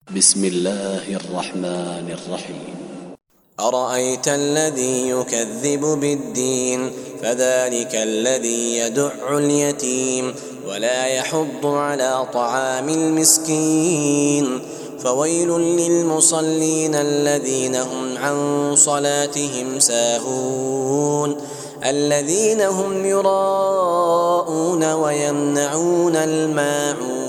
بسم الله الرحمن الرحيم. أرأيت الذي يكذب بالدين فذلك الذي يدع اليتيم ولا يحض على طعام المسكين فويل للمصلين الذين هم عن صلاتهم ساهون الذين هم يراءون ويمنعون الماعون